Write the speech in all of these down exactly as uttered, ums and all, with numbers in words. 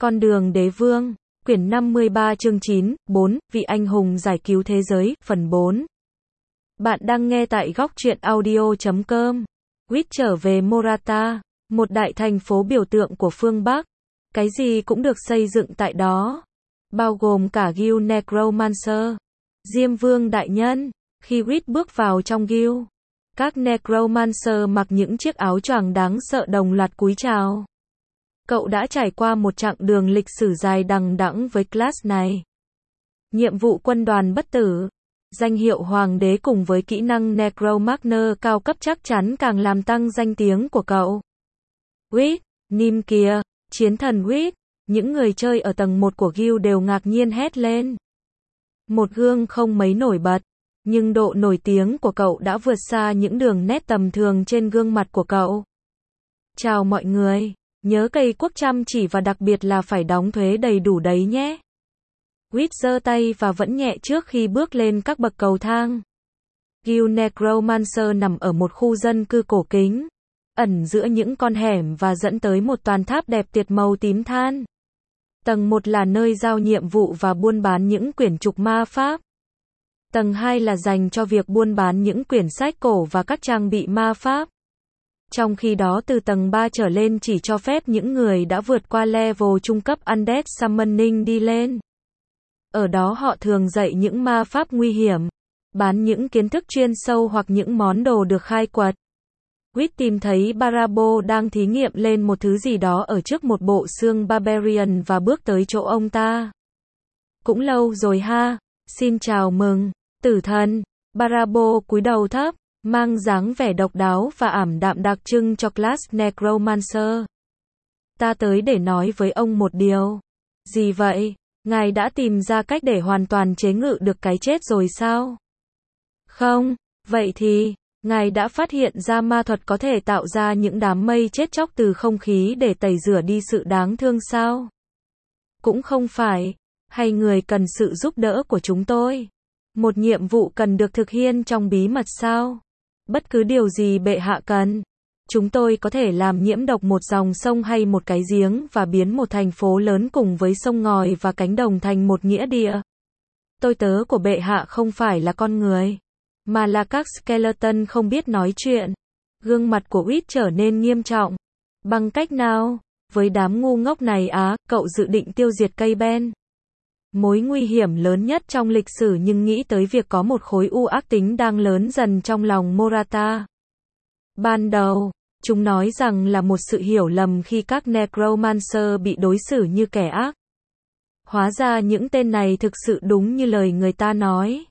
Con đường đế vương, quyển năm mươi ba chương chín, bốn, vị anh hùng giải cứu thế giới, phần bốn. Bạn đang nghe tại góc truyện audio chấm com. Wit trở về Morata, một đại thành phố biểu tượng của phương Bắc. Cái gì cũng được xây dựng tại đó, bao gồm cả Guild Necromancer, Diêm Vương đại nhân. Khi Wit bước vào trong guild, các Necromancer mặc những chiếc áo choàng đáng sợ đồng loạt cúi chào. Cậu đã trải qua một chặng đường lịch sử dài đằng đẵng với class này. Nhiệm vụ quân đoàn bất tử, danh hiệu hoàng đế cùng với kỹ năng Necromancer cao cấp chắc chắn càng làm tăng danh tiếng của cậu. Wit, Nim kìa, chiến thần Wit, những người chơi ở tầng một của guild đều ngạc nhiên hét lên. Một gương không mấy nổi bật, nhưng độ nổi tiếng của cậu đã vượt xa những đường nét tầm thường trên gương mặt của cậu. Chào mọi người, nhớ cày quốc chăm chỉ và đặc biệt là phải đóng thuế đầy đủ đấy nhé. Wit giơ tay và vẫn nhẹ trước khi bước lên các bậc cầu thang. Guild Necromancer nằm ở một khu dân cư cổ kính, ẩn giữa những con hẻm và dẫn tới một toàn tháp đẹp tuyệt màu tím than. Tầng một là nơi giao nhiệm vụ và buôn bán những quyển trục ma pháp. Tầng hai là dành cho việc buôn bán những quyển sách cổ và các trang bị ma pháp. Trong khi đó từ tầng ba trở lên chỉ cho phép những người đã vượt qua level trung cấp Undead Summoning đi lên. Ở đó họ thường dạy những ma pháp nguy hiểm, bán những kiến thức chuyên sâu hoặc những món đồ được khai quật. Wit tìm thấy Barabo đang thí nghiệm lên một thứ gì đó ở trước một bộ xương Barbarian và bước tới chỗ ông ta. Cũng lâu rồi ha, xin chào mừng, tử thần. Barabo cúi đầu thấp, mang dáng vẻ độc đáo và ảm đạm đặc trưng cho class Necromancer. Ta tới để nói với ông một điều. Gì vậy? Ngài đã tìm ra cách để hoàn toàn chế ngự được cái chết rồi sao? Không, vậy thì, ngài đã phát hiện ra ma thuật có thể tạo ra những đám mây chết chóc từ không khí để tẩy rửa đi sự đáng thương sao? Cũng không phải, hay người cần sự giúp đỡ của chúng tôi? Một nhiệm vụ cần được thực hiện trong bí mật sao? Bất cứ điều gì bệ hạ cần. Chúng tôi có thể làm nhiễm độc một dòng sông hay một cái giếng và biến một thành phố lớn cùng với sông ngòi và cánh đồng thành một nghĩa địa. Tôi tớ của bệ hạ không phải là con người, mà là các skeleton không biết nói chuyện. Gương mặt của Wit trở nên nghiêm trọng. Bằng cách nào? Với đám ngu ngốc này á, cậu dự định tiêu diệt cây ben. Mối nguy hiểm lớn nhất trong lịch sử, nhưng nghĩ tới việc có một khối u ác tính đang lớn dần trong lòng Morata. Ban đầu, chúng nói rằng là một sự hiểu lầm khi các Necromancer bị đối xử như kẻ ác. Hóa ra những tên này thực sự đúng như lời người ta nói.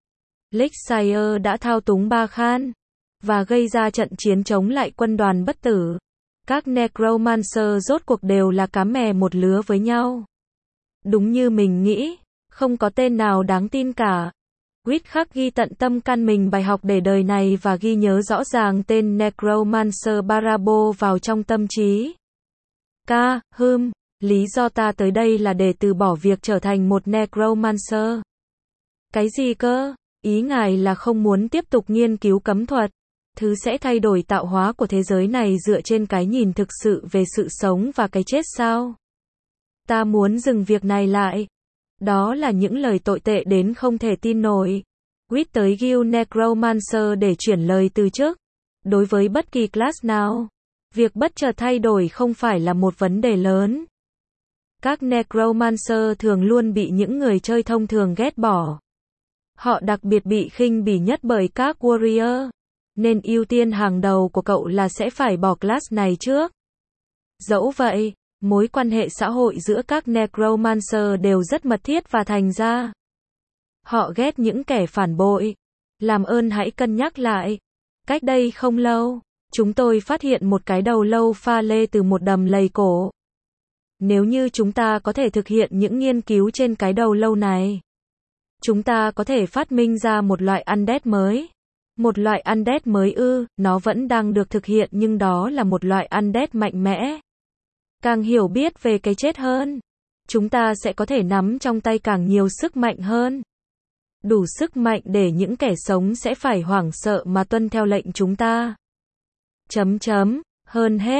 Lixire đã thao túng Ba Khan và gây ra trận chiến chống lại quân đoàn bất tử. Các Necromancer rốt cuộc đều là cá mè một lứa với nhau. Đúng như mình nghĩ, không có tên nào đáng tin cả. Wit khắc ghi tận tâm can mình bài học để đời này và ghi nhớ rõ ràng tên Necromancer Barabo vào trong tâm trí. Ca, hừm, lý do ta tới đây là để từ bỏ việc trở thành một Necromancer. Cái gì cơ? Ý ngài là không muốn tiếp tục nghiên cứu cấm thuật, thứ sẽ thay đổi tạo hóa của thế giới này dựa trên cái nhìn thực sự về sự sống và cái chết sao? Ta muốn dừng việc này lại. Đó là những lời tồi tệ đến không thể tin nổi. Wit tới Guild Necromancer để chuyển lời từ chức. Đối với bất kỳ class nào, việc bất chợt thay đổi không phải là một vấn đề lớn. Các Necromancer thường luôn bị những người chơi thông thường ghét bỏ. Họ đặc biệt bị khinh bỉ nhất bởi các warrior. Nên ưu tiên hàng đầu của cậu là sẽ phải bỏ class này trước. Dẫu vậy, mối quan hệ xã hội giữa các Necromancer đều rất mật thiết và thành ra họ ghét những kẻ phản bội. Làm ơn hãy cân nhắc lại. Cách đây không lâu, chúng tôi phát hiện một cái đầu lâu pha lê từ một đầm lầy cổ. Nếu như chúng ta có thể thực hiện những nghiên cứu trên cái đầu lâu này, chúng ta có thể phát minh ra một loại undead mới. Một loại undead mới ư? Nó vẫn đang được thực hiện nhưng đó là một loại undead mạnh mẽ. Càng hiểu biết về cái chết hơn, chúng ta sẽ có thể nắm trong tay càng nhiều sức mạnh hơn. Đủ sức mạnh để những kẻ sống sẽ phải hoảng sợ mà tuân theo lệnh chúng ta. Chấm chấm, hơn hết,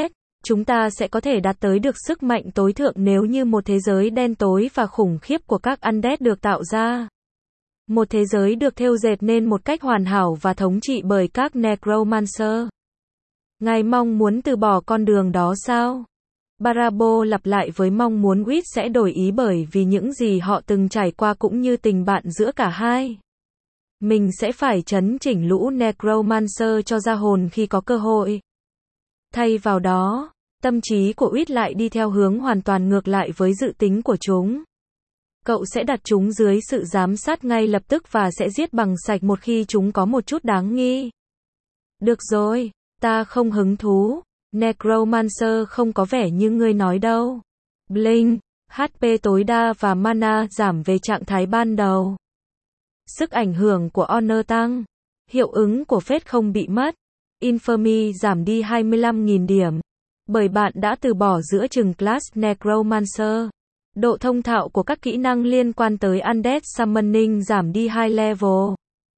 chúng ta sẽ có thể đạt tới được sức mạnh tối thượng nếu như một thế giới đen tối và khủng khiếp của các undead được tạo ra. Một thế giới được thêu dệt nên một cách hoàn hảo và thống trị bởi các necromancer. Ngài mong muốn từ bỏ con đường đó sao? Barabo lặp lại với mong muốn Wit sẽ đổi ý bởi vì những gì họ từng trải qua cũng như tình bạn giữa cả hai. Mình sẽ phải trấn chỉnh lũ necromancer cho ra hồn khi có cơ hội. Thay vào đó, tâm trí của Wit lại đi theo hướng hoàn toàn ngược lại với dự tính của chúng. Cậu sẽ đặt chúng dưới sự giám sát ngay lập tức và sẽ giết bằng sạch một khi chúng có một chút đáng nghi. Được rồi, ta không hứng thú. Necromancer không có vẻ như ngươi nói đâu. Blink, hát pê tối đa và mana giảm về trạng thái ban đầu. Sức ảnh hưởng của Honor tăng. Hiệu ứng của Fate không bị mất. Infamy giảm đi hai mươi lăm nghìn điểm. Bởi bạn đã từ bỏ giữa chừng class Necromancer. Độ thông thạo của các kỹ năng liên quan tới Undead Summoning giảm đi hai level.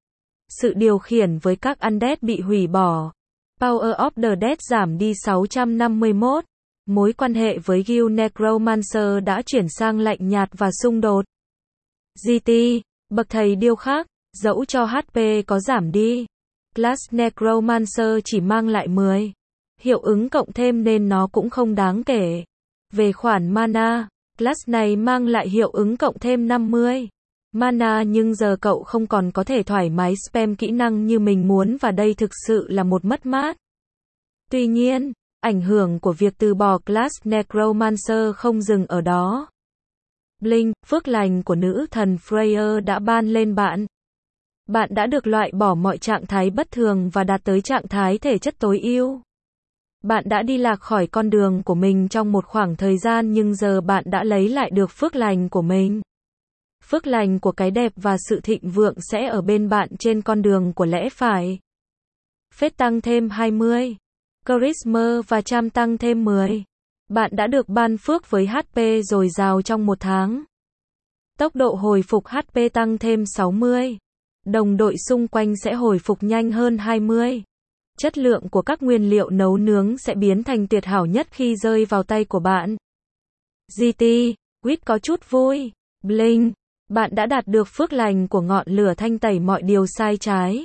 Sự điều khiển với các Undead bị hủy bỏ. Power of the Dead giảm đi sáu trăm năm mươi mốt. Mối quan hệ với Guild Necromancer đã chuyển sang lạnh nhạt và xung đột. giê tê, bậc thầy điêu khắc, dẫu cho hát pê có giảm đi. Class Necromancer chỉ mang lại mười. Hiệu ứng cộng thêm nên nó cũng không đáng kể. Về khoản mana, class này mang lại hiệu ứng cộng thêm năm mươi. Mana nhưng giờ cậu không còn có thể thoải mái spam kỹ năng như mình muốn và đây thực sự là một mất mát. Tuy nhiên, ảnh hưởng của việc từ bỏ class Necromancer không dừng ở đó. Blink, phước lành của nữ thần Freya đã ban lên bạn. Bạn đã được loại bỏ mọi trạng thái bất thường và đạt tới trạng thái thể chất tối ưu. Bạn đã đi lạc khỏi con đường của mình trong một khoảng thời gian nhưng giờ bạn đã lấy lại được phước lành của mình. Phước lành của cái đẹp và sự thịnh vượng sẽ ở bên bạn trên con đường của lẽ phải. Phết tăng thêm hai mươi. Charisma và Charm tăng thêm mười. Bạn đã được ban phước với hát pê dồi dào trong một tháng. Tốc độ hồi phục hát pê tăng thêm sáu mươi. Đồng đội xung quanh sẽ hồi phục nhanh hơn hai mươi. Chất lượng của các nguyên liệu nấu nướng sẽ biến thành tuyệt hảo nhất khi rơi vào tay của bạn. giê tê, Quýt có chút vui. Blink, bạn đã đạt được phước lành của ngọn lửa thanh tẩy mọi điều sai trái.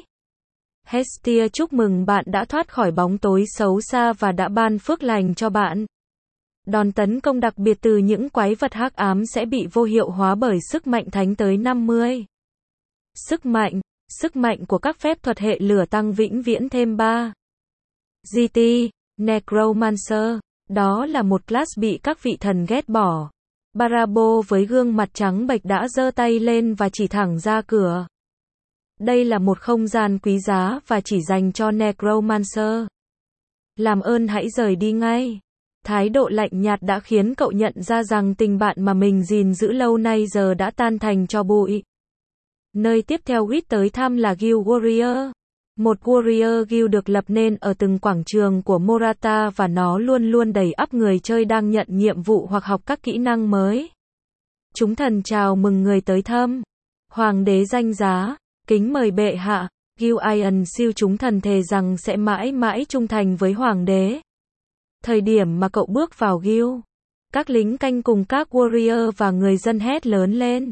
Hestia chúc mừng bạn đã thoát khỏi bóng tối xấu xa và đã ban phước lành cho bạn. Đòn tấn công đặc biệt từ những quái vật hắc ám sẽ bị vô hiệu hóa bởi sức mạnh thánh tới năm mươi. Sức mạnh, sức mạnh của các phép thuật hệ lửa tăng vĩnh viễn thêm ba. giê tê, Necromancer, đó là một class bị các vị thần ghét bỏ. Barabo với gương mặt trắng bệch đã giơ tay lên và chỉ thẳng ra cửa. Đây là một không gian quý giá và chỉ dành cho Necromancer. Làm ơn hãy rời đi ngay. Thái độ lạnh nhạt đã khiến cậu nhận ra rằng tình bạn mà mình gìn giữ lâu nay giờ đã tan thành tro bụi. Nơi tiếp theo Wit tới thăm là Guild Warrior. Một Warrior Guild được lập nên ở từng quảng trường của Morata và nó luôn luôn đầy ắp người chơi đang nhận nhiệm vụ hoặc học các kỹ năng mới. Chúng thần chào mừng người tới thăm. Hoàng đế danh giá, kính mời bệ hạ. Guild Iron siêu chúng thần thề rằng sẽ mãi mãi trung thành với hoàng đế. Thời điểm mà cậu bước vào Guild, các lính canh cùng các Warrior và người dân hét lớn lên.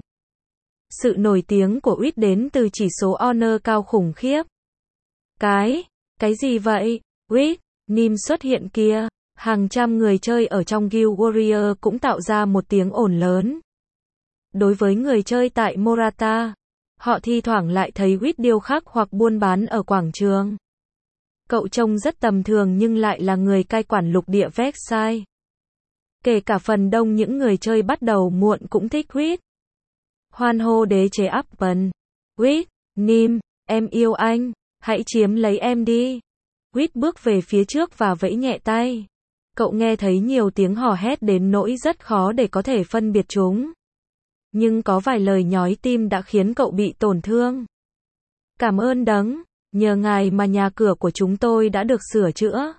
Sự nổi tiếng của Wit đến từ chỉ số honor cao khủng khiếp. Cái, cái gì vậy? Wit, Nim xuất hiện kìa. Hàng trăm người chơi ở trong Guild Warrior cũng tạo ra một tiếng ồn lớn. Đối với người chơi tại Morata, họ thi thoảng lại thấy Wit điêu khắc hoặc buôn bán ở quảng trường. Cậu trông rất tầm thường nhưng lại là người cai quản lục địa Vexai. Kể cả phần đông những người chơi bắt đầu muộn cũng thích Wit. Hoan hô đế chế Appen. Wit, Nim, em yêu anh, hãy chiếm lấy em đi. Wit bước về phía trước và vẫy nhẹ tay. Cậu nghe thấy nhiều tiếng hò hét đến nỗi rất khó để có thể phân biệt chúng. Nhưng có vài lời nhói tim đã khiến cậu bị tổn thương. Cảm ơn đấng, nhờ ngài mà nhà cửa của chúng tôi đã được sửa chữa.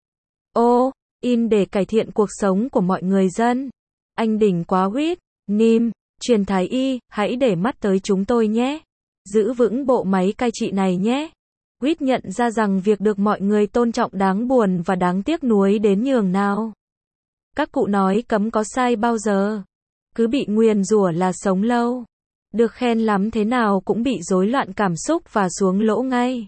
Ô, in để cải thiện cuộc sống của mọi người dân. Anh đỉnh quá Wit, Nim, truyền thái y, hãy để mắt tới chúng tôi nhé. Giữ vững bộ máy cai trị này nhé. Quýt nhận ra rằng việc được mọi người tôn trọng đáng buồn và đáng tiếc nuối đến nhường nào. Các cụ nói cấm có sai bao giờ. Cứ bị nguyền rủa là sống lâu. Được khen lắm thế nào cũng bị rối loạn cảm xúc và xuống lỗ ngay.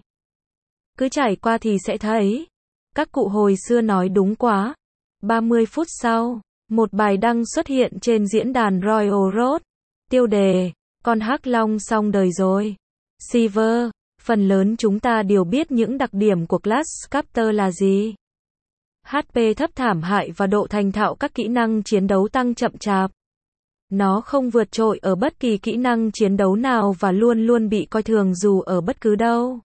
Cứ trải qua thì sẽ thấy. Các cụ hồi xưa nói đúng quá. ba mươi phút sau, một bài đăng xuất hiện trên diễn đàn Royal Road. Tiêu đề, con hắc long xong đời rồi. Silver, phần lớn chúng ta đều biết những đặc điểm của Class Captor là gì. hát pê thấp thảm hại và độ thành thạo các kỹ năng chiến đấu tăng chậm chạp. Nó không vượt trội ở bất kỳ kỹ năng chiến đấu nào và luôn luôn bị coi thường dù ở bất cứ đâu.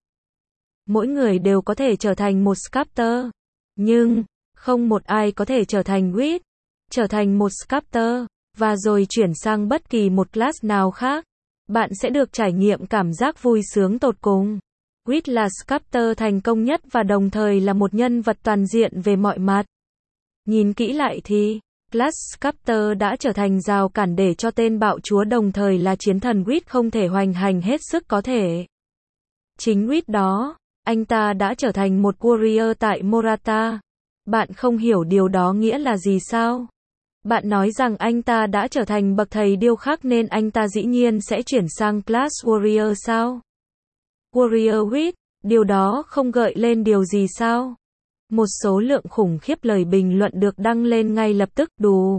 Mỗi người đều có thể trở thành một Sculptor. Nhưng, không một ai có thể trở thành Quýt. Trở thành một Sculptor, và rồi chuyển sang bất kỳ một class nào khác. Bạn sẽ được trải nghiệm cảm giác vui sướng tột cùng. Quýt là Sculptor thành công nhất và đồng thời là một nhân vật toàn diện về mọi mặt. Nhìn kỹ lại thì, Class Sculptor đã trở thành rào cản để cho tên bạo chúa đồng thời là chiến thần Quýt không thể hoành hành hết sức có thể. Chính Quýt đó, anh ta đã trở thành một warrior tại Morata. Bạn không hiểu điều đó nghĩa là gì sao? Bạn nói rằng anh ta đã trở thành bậc thầy điêu khắc nên anh ta dĩ nhiên sẽ chuyển sang Class Warrior sao? Warrior Quýt, điều đó không gợi lên điều gì sao? Một số lượng khủng khiếp lời bình luận được đăng lên ngay lập tức. Đù.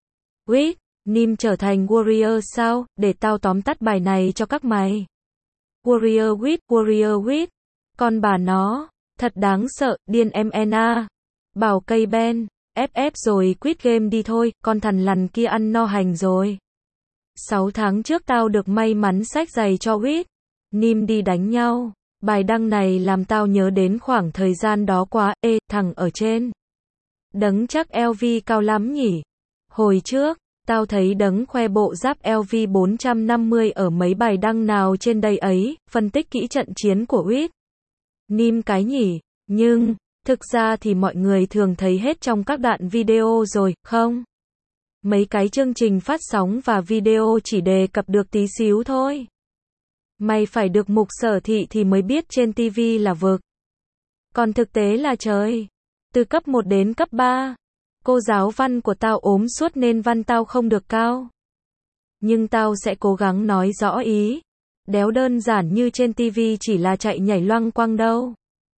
Quýt, Nim trở thành Warrior sao? Để tao tóm tắt bài này cho các mày. Warrior Quýt, Warrior Quýt. Con bà nó, thật đáng sợ, điên em en a. Bảo cây Ben, ép ép rồi quit game đi thôi, con thằn lằn kia ăn no hành rồi. sáu tháng trước tao được may mắn xách giày cho Quýt. Nim đi đánh nhau. Bài đăng này làm tao nhớ đến khoảng thời gian đó quá. Ê, thằng ở trên. Đấng chắc lờ vê cao lắm nhỉ? Hồi trước, tao thấy đấng khoe bộ giáp lờ vê bốn trăm năm mươi ở mấy bài đăng nào trên đây ấy, phân tích kỹ trận chiến của Quýt. Nim cái nhỉ? Nhưng, thực ra thì mọi người thường thấy hết trong các đoạn video rồi, không? Mấy cái chương trình phát sóng và video chỉ đề cập được tí xíu thôi. Mày phải được mục sở thị thì mới biết trên ti vi là vực. Còn thực tế là trời. Từ cấp một đến cấp ba, cô giáo văn của tao ốm suốt nên văn tao không được cao. Nhưng tao sẽ cố gắng nói rõ ý. Đéo đơn giản như trên ti vi chỉ là chạy nhảy loăng quăng đâu.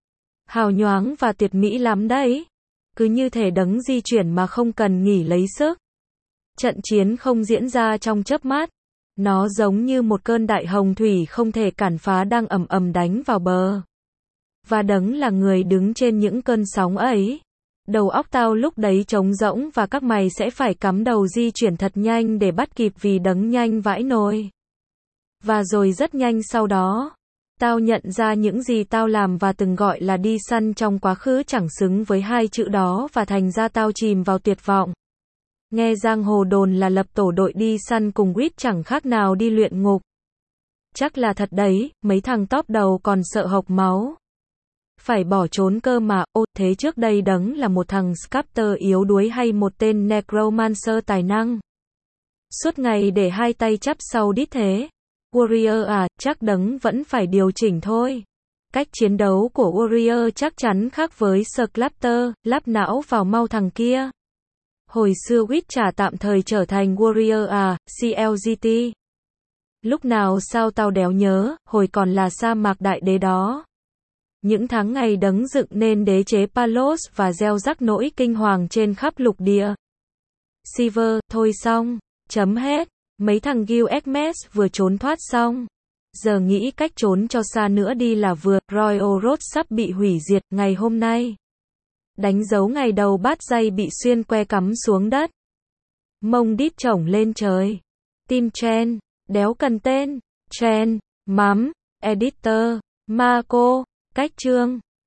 Hào nhoáng và tuyệt mỹ lắm đấy. Cứ như thể đấng di chuyển mà không cần nghỉ lấy sức. Trận chiến không diễn ra trong chớp mắt. Nó giống như một cơn đại hồng thủy không thể cản phá đang ầm ầm đánh vào bờ. Và đấng là người đứng trên những cơn sóng ấy. Đầu óc tao lúc đấy trống rỗng và các mày sẽ phải cắm đầu di chuyển thật nhanh để bắt kịp vì đấng nhanh vãi nồi. Và rồi rất nhanh sau đó, tao nhận ra những gì tao làm và từng gọi là đi săn trong quá khứ chẳng xứng với hai chữ đó và thành ra tao chìm vào tuyệt vọng. Nghe giang hồ đồn là lập tổ đội đi săn cùng Quýt chẳng khác nào đi luyện ngục. Chắc là thật đấy, mấy thằng top đầu còn sợ hộc máu. Phải bỏ trốn cơ mà. Ô, thế trước đây đấng là một thằng Sculptor yếu đuối hay một tên Necromancer tài năng? Suốt ngày để hai tay chắp sau đít thế. Warrior à, chắc đấng vẫn phải điều chỉnh thôi. Cách chiến đấu của Warrior chắc chắn khác với Sculptor, lắp não vào mau thằng kia. Hồi xưa Quýt chả tạm thời trở thành Warrior à, xê lờ giê tê. Lúc nào sao tao đéo nhớ, hồi còn là sa mạc đại đế đó. Những tháng ngày đấng dựng nên đế chế Palos và gieo rắc nỗi kinh hoàng trên khắp lục địa. Silver, thôi xong, chấm hết. Mấy thằng Gilgamesh vừa trốn thoát xong. Giờ nghĩ cách trốn cho xa nữa đi là vừa. Royal Road sắp bị hủy diệt ngày hôm nay. Đánh dấu ngày đầu bát dây bị xuyên que cắm xuống đất. Mông đít chổng lên trời. Team Chen, đéo cần tên. Chen, mắm, editor, Marco, cách chương.